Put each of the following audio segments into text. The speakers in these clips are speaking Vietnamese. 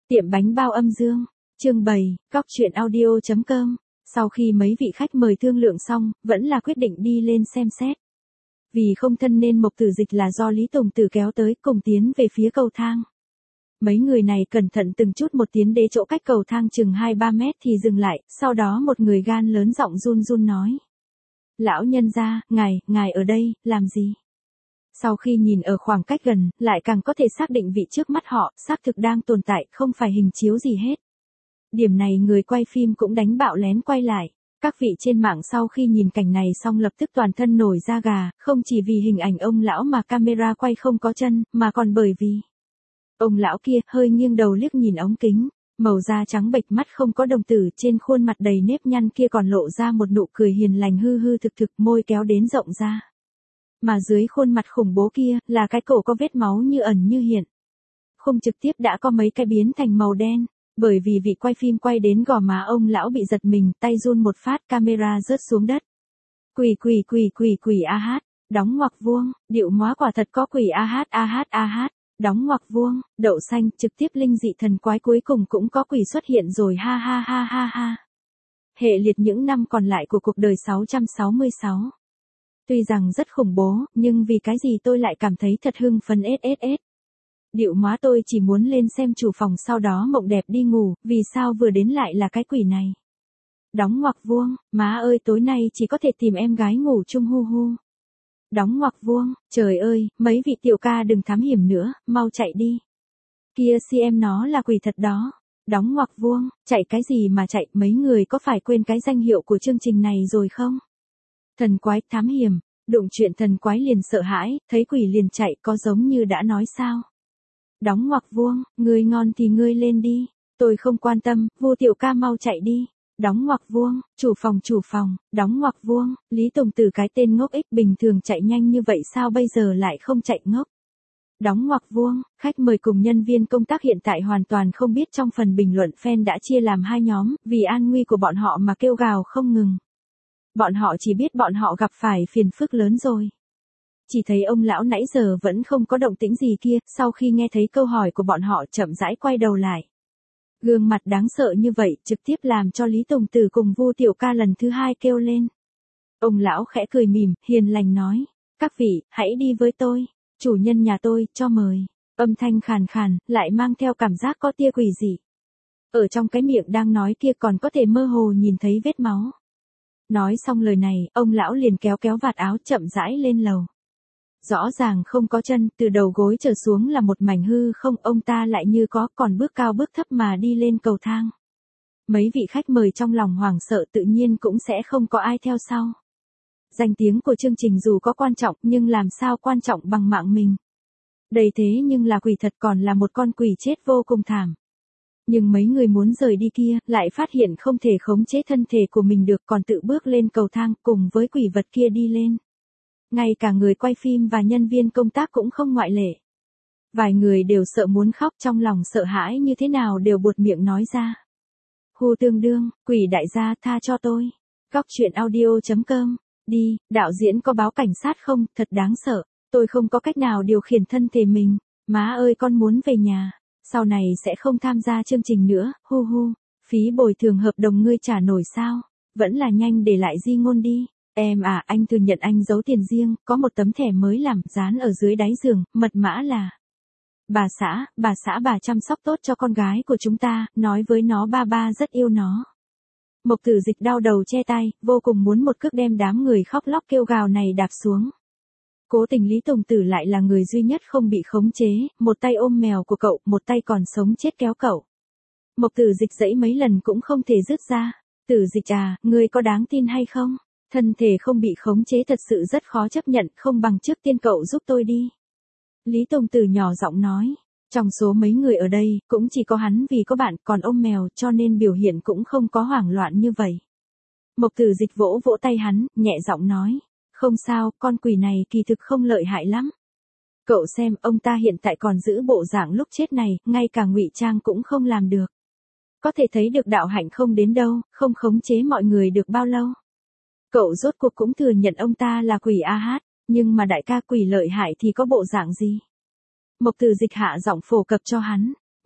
Tiệm bánh bao âm dương, chương 7, cóc.audio.com. Sau khi mấy vị khách mời thương lượng xong, vẫn là quyết định đi lên xem xét. Vì không thân nên Mộc Tử Dịch là do Lý Tùng Tử kéo tới cùng tiến về phía cầu thang. Mấy người này cẩn thận từng chút một tiến đến chỗ cách cầu thang chừng 2-3 mét thì dừng lại, sau đó một người gan lớn giọng run run nói. Lão nhân gia, ngài ở đây, làm gì? Sau khi nhìn ở khoảng cách gần, lại càng có thể xác định vị trước mắt họ, xác thực đang tồn tại, không phải hình chiếu gì hết. Điểm này người quay phim cũng đánh bạo lén quay lại. Các vị trên mạng sau khi nhìn cảnh này xong lập tức toàn thân nổi da gà, không chỉ vì hình ảnh ông lão mà camera quay không có chân, mà còn bởi vì ông lão kia hơi nghiêng đầu liếc nhìn ống kính, màu da trắng bệch, mắt không có đồng tử, trên khuôn mặt đầy nếp nhăn kia còn lộ ra một nụ cười hiền lành hư hư thực thực, môi kéo đến rộng ra. Mà dưới khuôn mặt khủng bố kia, là cái cổ có vết máu như ẩn như hiện. Khung trực tiếp đã có mấy cái biến thành màu đen, bởi vì vị quay phim quay đến gò má ông lão bị giật mình, tay run một phát, camera rớt xuống đất. Quỷ a hát, đóng ngoặc vuông, điệu móa quả thật có quỷ a hát, đóng ngoặc vuông, đậu xanh, trực tiếp linh dị thần quái cuối cùng cũng có quỷ xuất hiện rồi ha ha ha ha ha. Hệ liệt những năm còn lại của cuộc đời 666. Tuy rằng rất khủng bố, nhưng vì cái gì tôi lại cảm thấy thật hưng phấn sss. Điệu móa tôi chỉ muốn lên xem chủ phòng sau đó mộng đẹp đi ngủ, vì sao vừa đến lại là cái quỷ này. Đóng ngoặc vuông, má ơi tối nay chỉ có thể tìm em gái ngủ chung hu hu. Đóng ngoặc vuông, trời ơi, mấy vị tiểu ca đừng thám hiểm nữa, mau chạy đi. Kia em nó là quỷ thật đó. Đóng ngoặc vuông, chạy cái gì mà chạy, mấy người có phải quên cái danh hiệu của chương trình này rồi không? Thần quái thám hiểm, đụng chuyện thần quái liền sợ hãi, thấy quỷ liền chạy, có giống như đã nói sao? Đóng ngoặc vuông, ngươi ngon thì ngươi lên đi, tôi không quan tâm, Vu tiểu ca mau chạy đi. Đóng ngoặc vuông, chủ phòng, đóng ngoặc vuông, Lý Tùng Tử cái tên ngốc ích bình thường chạy nhanh như vậy sao bây giờ lại không chạy ngốc. Đóng ngoặc vuông, khách mời cùng nhân viên công tác hiện tại hoàn toàn không biết trong phần bình luận fan đã chia làm hai nhóm, vì an nguy của bọn họ mà kêu gào không ngừng. Bọn họ chỉ biết bọn họ gặp phải phiền phức lớn rồi. Chỉ thấy ông lão nãy giờ vẫn không có động tĩnh gì kia, sau khi nghe thấy câu hỏi của bọn họ chậm rãi quay đầu lại. Gương mặt đáng sợ như vậy trực tiếp làm cho Lý Tùng Tử cùng Vu tiểu ca lần thứ hai kêu lên. Ông lão khẽ cười mỉm, hiền lành nói, các vị, hãy đi với tôi, chủ nhân nhà tôi, cho mời. Âm thanh khàn khàn, lại mang theo cảm giác có tia quỷ dị. Ở trong cái miệng đang nói kia còn có thể mơ hồ nhìn thấy vết máu. Nói xong lời này, ông lão liền kéo vạt áo chậm rãi lên lầu. Rõ ràng không có chân, từ đầu gối trở xuống là một mảnh hư không, ông ta lại như có, còn bước cao bước thấp mà đi lên cầu thang. Mấy vị khách mời trong lòng hoảng sợ tự nhiên cũng sẽ không có ai theo sau. Danh tiếng của chương trình dù có quan trọng nhưng làm sao quan trọng bằng mạng mình. Đây thế nhưng là quỷ thật, còn là một con quỷ chết vô cùng thảm. Nhưng mấy người muốn rời đi kia, lại phát hiện không thể khống chế thân thể của mình được, còn tự bước lên cầu thang cùng với quỷ vật kia đi lên. Ngay cả người quay phim và nhân viên công tác cũng không ngoại lệ. Vài người đều sợ muốn khóc, trong lòng sợ hãi như thế nào đều buột miệng nói ra. Hu tương đương, quỷ đại gia tha cho tôi. Cóc.audio.com. Đi, đạo diễn có báo cảnh sát không, thật đáng sợ. Tôi không có cách nào điều khiển thân thể mình. Má ơi con muốn về nhà. Sau này sẽ không tham gia chương trình nữa, hu hu. Phí bồi thường hợp đồng ngươi trả nổi sao? Vẫn là nhanh để lại di ngôn đi. Em à, anh thừa nhận anh giấu tiền riêng, có một tấm thẻ mới làm, dán ở dưới đáy giường, mật mã là bà xã bà chăm sóc tốt cho con gái của chúng ta, nói với nó ba rất yêu nó. Mộc Tử Dịch đau đầu che tay, vô cùng muốn một cước đem đám người khóc lóc kêu gào này đạp xuống. Cố tình Lý Tùng Tử lại là người duy nhất không bị khống chế, một tay ôm mèo của cậu, một tay còn sống chết kéo cậu. Mộc Tử Dịch giãy mấy lần cũng không thể dứt ra. Tử Dịch à, ngươi có đáng tin hay không? Thân thể không bị khống chế thật sự rất khó chấp nhận, không bằng trước tiên cậu giúp tôi đi. Lý Tùng Tử nhỏ giọng nói, trong số mấy người ở đây, cũng chỉ có hắn vì có bạn, còn ôm mèo cho nên biểu hiện cũng không có hoảng loạn như vậy. Mộc Tử Dịch vỗ vỗ tay hắn, nhẹ giọng nói, không sao, con quỷ này kỳ thực không lợi hại lắm. Cậu xem, ông ta hiện tại còn giữ bộ dạng lúc chết này, ngay cả ngụy trang cũng không làm được. Có thể thấy được đạo hạnh không đến đâu, không khống chế mọi người được bao lâu. Cậu rốt cuộc cũng thừa nhận ông ta là quỷ a hát, nhưng mà đại ca quỷ lợi hại thì có bộ dạng gì? Mộc Tử Dịch hạ giọng phổ cập cho hắn,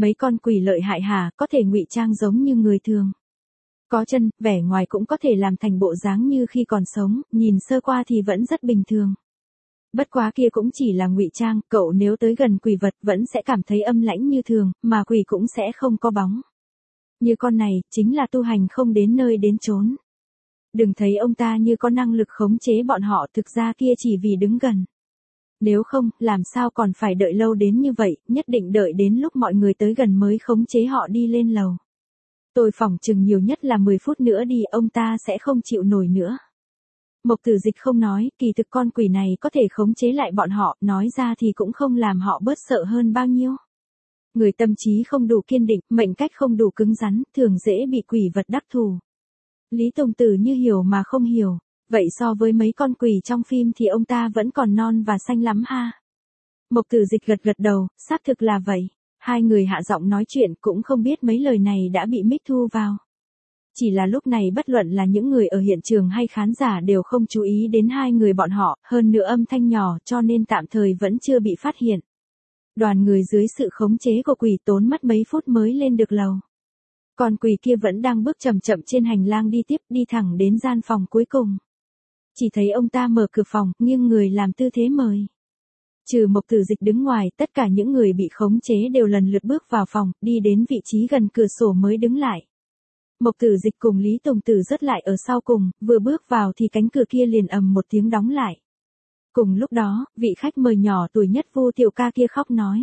Mấy con quỷ lợi hại hả, có thể ngụy trang giống như người thường. Có chân, vẻ ngoài cũng có thể làm thành bộ dáng như khi còn sống, nhìn sơ qua thì vẫn rất bình thường. Bất quá kia cũng chỉ là ngụy trang, cậu nếu tới gần quỷ vật vẫn sẽ cảm thấy âm lãnh như thường, mà quỷ cũng sẽ không có bóng. Như con này, chính là tu hành không đến nơi đến chốn. Đừng thấy ông ta như có năng lực khống chế bọn họ, thực ra kia chỉ vì đứng gần. Nếu không, làm sao còn phải đợi lâu đến như vậy, nhất định đợi đến lúc mọi người tới gần mới khống chế họ đi lên lầu. Tôi phỏng chừng nhiều nhất là 10 phút nữa đi, ông ta sẽ không chịu nổi nữa. Mộc Tử Dịch không nói, kỳ thực con quỷ này có thể khống chế lại bọn họ, nói ra thì cũng không làm họ bớt sợ hơn bao nhiêu. Người tâm trí không đủ kiên định, mệnh cách không đủ cứng rắn, thường dễ bị quỷ vật đắc thủ. Lý Tông Tử như hiểu mà không hiểu, vậy so với mấy con quỷ trong phim thì ông ta vẫn còn non và xanh lắm ha. Mộc Tử Dịch gật gật đầu, xác thực là vậy. Hai người hạ giọng nói chuyện cũng không biết mấy lời này đã bị mic thu vào. Chỉ là lúc này bất luận là những người ở hiện trường hay khán giả đều không chú ý đến hai người bọn họ, hơn nữa âm thanh nhỏ cho nên tạm thời vẫn chưa bị phát hiện. Đoàn người dưới sự khống chế của quỷ tốn mất mấy phút mới lên được lầu. Còn quỷ kia vẫn đang bước chậm chậm trên hành lang đi tiếp, đi thẳng đến gian phòng cuối cùng. Chỉ thấy ông ta mở cửa phòng, nghiêng người làm tư thế mời. Trừ Mộc Tử Dịch đứng ngoài, tất cả những người bị khống chế đều lần lượt bước vào phòng, đi đến vị trí gần cửa sổ mới đứng lại. Mộc Tử Dịch cùng Lý Tông Tử rớt lại ở sau cùng, vừa bước vào thì cánh cửa kia liền ầm một tiếng đóng lại. Cùng lúc đó, vị khách mời nhỏ tuổi nhất Vu Tiểu Ca kia khóc nói.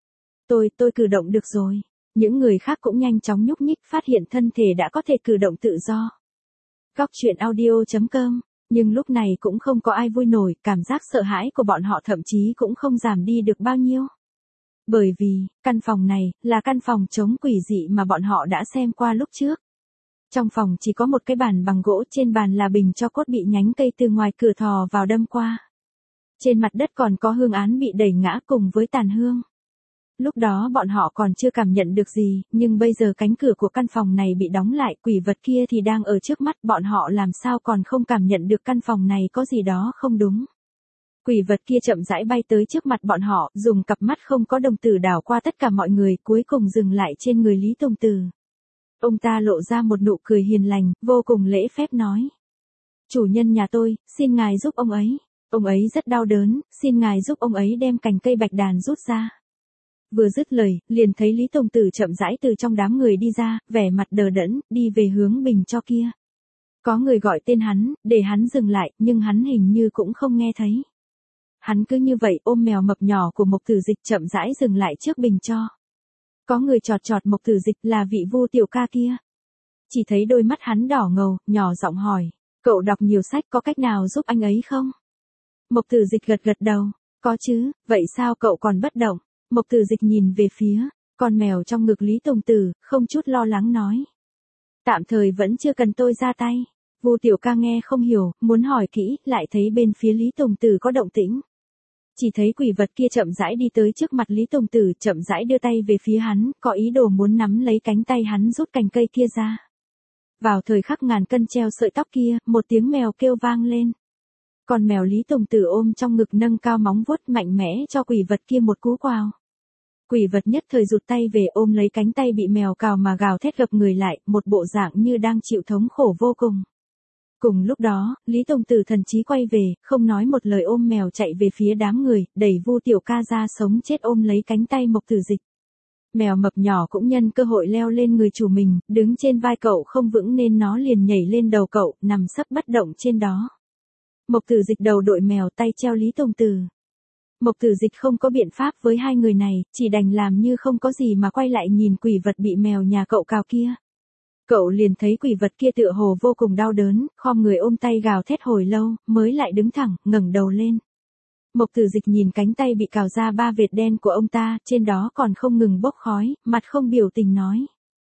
Tôi cử động được rồi. Những người khác cũng nhanh chóng nhúc nhích, phát hiện thân thể đã có thể cử động tự do. Góc truyện audio.com. Nhưng lúc này cũng không có ai vui nổi, cảm giác sợ hãi của bọn họ thậm chí cũng không giảm đi được bao nhiêu. Bởi vì, căn phòng này, là căn phòng chống quỷ dị mà bọn họ đã xem qua lúc trước. Trong phòng chỉ có một cái bàn bằng gỗ, trên bàn là bình tro cốt bị nhánh cây từ ngoài cửa thò vào đâm qua. Trên mặt đất còn có hương án bị đẩy ngã cùng với tàn hương. Lúc đó bọn họ còn chưa cảm nhận được gì, nhưng bây giờ cánh cửa của căn phòng này bị đóng lại, quỷ vật kia thì đang ở trước mắt, bọn họ làm sao còn không cảm nhận được căn phòng này có gì đó không đúng. Quỷ vật kia chậm rãi bay tới trước mặt bọn họ, dùng cặp mắt không có đồng tử đảo qua tất cả mọi người, cuối cùng dừng lại trên người Lý Tông Tử. Ông ta lộ ra một nụ cười hiền lành, vô cùng lễ phép nói. Chủ nhân nhà tôi, xin ngài giúp ông ấy. Ông ấy rất đau đớn, xin ngài giúp ông ấy đem cành cây bạch đàn rút ra. Vừa dứt lời, liền thấy Lý Tông Tử chậm rãi từ trong đám người đi ra, vẻ mặt đờ đẫn, đi về hướng bình tro kia. Có người gọi tên hắn, để hắn dừng lại, nhưng hắn hình như cũng không nghe thấy. Hắn cứ như vậy ôm mèo mập nhỏ của Mộc Tử Dịch chậm rãi dừng lại trước bình tro. Có người chọt chọt Mộc Tử Dịch, là vị Vu Tiểu Ca kia. Chỉ thấy đôi mắt hắn đỏ ngầu, nhỏ giọng hỏi, cậu đọc nhiều sách, có cách nào giúp anh ấy không? Mộc Tử Dịch gật gật đầu, có chứ, vậy sao cậu còn bất động? Mộc Tử Dịch nhìn về phía con mèo trong ngực Lý Tông Tử, không chút lo lắng nói. Tạm thời vẫn chưa cần tôi ra tay. Vu Tiểu Ca nghe không hiểu, muốn hỏi kỹ, lại thấy bên phía Lý Tông Tử có động tĩnh. Chỉ thấy quỷ vật kia chậm rãi đi tới trước mặt Lý Tông Tử, chậm rãi đưa tay về phía hắn, có ý đồ muốn nắm lấy cánh tay hắn rút cành cây kia ra. Vào thời khắc ngàn cân treo sợi tóc kia, một tiếng mèo kêu vang lên. Con mèo Lý Tông Tử ôm trong ngực nâng cao móng vuốt mạnh mẽ cho quỷ vật kia một cú quào. Quỷ vật nhất thời rụt tay về ôm lấy cánh tay bị mèo cào mà gào thét gập người lại, một bộ dạng như đang chịu thống khổ vô cùng. Cùng lúc đó, Lý Tông Tử thần trí quay về, không nói một lời ôm mèo chạy về phía đám người, đẩy Vu Tiểu Ca ra sống chết ôm lấy cánh tay Mộc Tử Dịch. Mèo mập nhỏ cũng nhân cơ hội leo lên người chủ mình, đứng trên vai cậu không vững nên nó liền nhảy lên đầu cậu, nằm sấp bất động trên đó. Mộc Tử Dịch đầu đội mèo, tay treo Lý Tông Tử. Mộc Tử Dịch không có biện pháp với hai người này, chỉ đành làm như không có gì mà quay lại nhìn quỷ vật bị mèo nhà cậu cào kia. Cậu liền thấy quỷ vật kia tựa hồ vô cùng đau đớn, khom người ôm tay gào thét hồi lâu, mới lại đứng thẳng, ngẩng đầu lên. Mộc Tử Dịch nhìn cánh tay bị cào ra 3 vệt đen của ông ta, trên đó còn không ngừng bốc khói, mặt không biểu tình nói.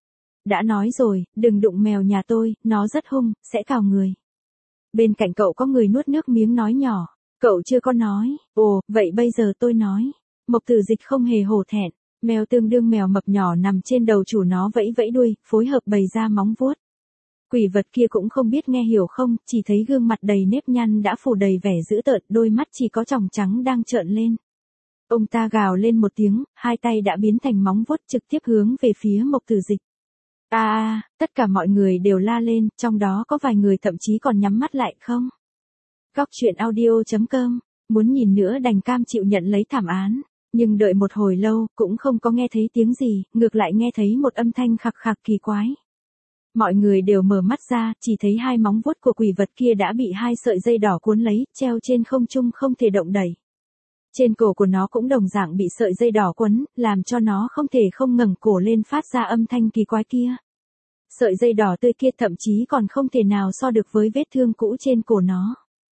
Đã nói rồi, đừng đụng mèo nhà tôi, nó rất hung, sẽ cào người. Bên cạnh cậu có người nuốt nước miếng nói nhỏ. Cậu chưa có nói, ồ, vậy bây giờ tôi nói. Mộc Tử Dịch không hề hổ thẹn, mèo tương đương mèo mập nhỏ nằm trên đầu chủ nó vẫy vẫy đuôi, phối hợp bày ra móng vuốt. Quỷ vật kia cũng không biết nghe hiểu không, chỉ thấy gương mặt đầy nếp nhăn đã phủ đầy vẻ dữ tợn, đôi mắt chỉ có tròng trắng đang trợn lên. Ông ta gào lên một tiếng, hai tay đã biến thành móng vuốt trực tiếp hướng về phía Mộc Tử Dịch. Tất cả mọi người đều la lên, trong đó có vài người thậm chí còn nhắm mắt lại không. Góc truyện audio.com, muốn nhìn nữa đành cam chịu nhận lấy thảm án, nhưng đợi một hồi lâu, cũng không có nghe thấy tiếng gì, ngược lại nghe thấy một âm thanh khặc khặc kỳ quái. Mọi người đều mở mắt ra, chỉ thấy hai móng vuốt của quỷ vật kia đã bị hai sợi dây đỏ cuốn lấy, treo trên không trung không thể động đẩy. Trên cổ của nó cũng đồng dạng bị sợi dây đỏ quấn, làm cho nó không thể không ngẩng cổ lên phát ra âm thanh kỳ quái kia. Sợi dây đỏ tươi kia thậm chí còn không thể nào so được với vết thương cũ trên cổ nó.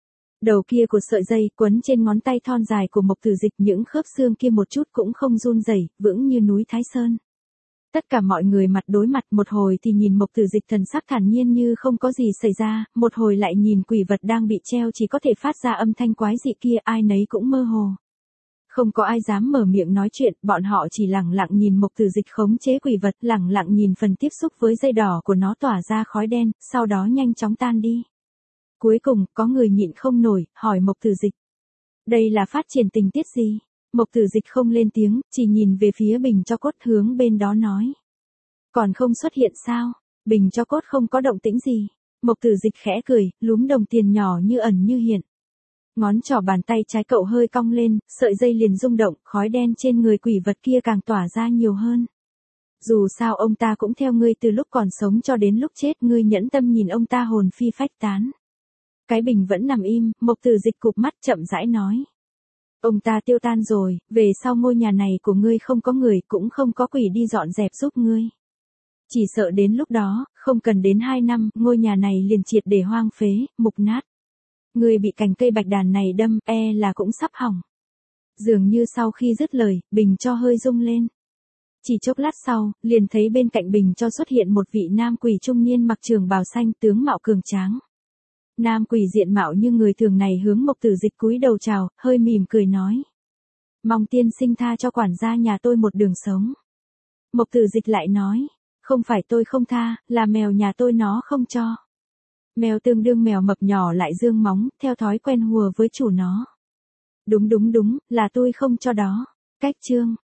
Đầu kia của sợi dây quấn trên ngón tay thon dài của Mộc Tử Dịch, những khớp xương kia một chút cũng không run rẩy, vững như núi Thái Sơn. Tất cả mọi người mặt đối mặt, một hồi thì nhìn Mộc Tử Dịch thần sắc thản nhiên như không có gì xảy ra, một hồi lại nhìn quỷ vật đang bị treo chỉ có thể phát ra âm thanh quái dị kia, ai nấy cũng mơ hồ. Không có ai dám mở miệng nói chuyện, bọn họ chỉ lặng lặng nhìn Mộc Tử Dịch khống chế quỷ vật, lặng lặng nhìn phần tiếp xúc với dây đỏ của nó tỏa ra khói đen, sau đó nhanh chóng tan đi. Cuối cùng, có người nhịn không nổi, hỏi Mộc Tử Dịch. Đây là phát triển tình tiết gì? Mộc Tử Dịch không lên tiếng, chỉ nhìn về phía bình tro cốt hướng bên đó nói. Còn không xuất hiện sao? Bình tro cốt không có động tĩnh gì. Mộc Tử Dịch khẽ cười, lúm đồng tiền nhỏ như ẩn như hiện. Ngón trỏ bàn tay trái cậu hơi cong lên, sợi dây liền rung động, khói đen trên người quỷ vật kia càng tỏa ra nhiều hơn. Dù sao ông ta cũng theo ngươi từ lúc còn sống cho đến lúc chết, ngươi nhẫn tâm nhìn ông ta hồn phi phách tán. Cái bình vẫn nằm im, Mộc Tử Dịch cụp mắt chậm rãi nói. Ông ta tiêu tan rồi, về sau ngôi nhà này của ngươi không có người, cũng không có quỷ đi dọn dẹp giúp ngươi. Chỉ sợ đến lúc đó, không cần đến 2 năm, ngôi nhà này liền triệt để hoang phế, mục nát. Ngươi bị cành cây bạch đàn này đâm, là cũng sắp hỏng. Dường như sau khi dứt lời, bình cho hơi rung lên. Chỉ chốc lát sau, liền thấy bên cạnh bình cho xuất hiện một vị nam quỷ trung niên mặc trường bào xanh, tướng mạo cường tráng. Nam quỷ diện mạo như người thường này hướng Mộc Tử Dịch cúi đầu chào, hơi mỉm cười nói. Mong tiên sinh tha cho quản gia nhà tôi một đường sống. Mộc Tử Dịch lại nói, không phải tôi không tha, là mèo nhà tôi nó không cho. Mèo tương đương mèo mập nhỏ lại dương móng, theo thói quen hùa với chủ nó. Đúng, là tôi không cho đó. Cách chương.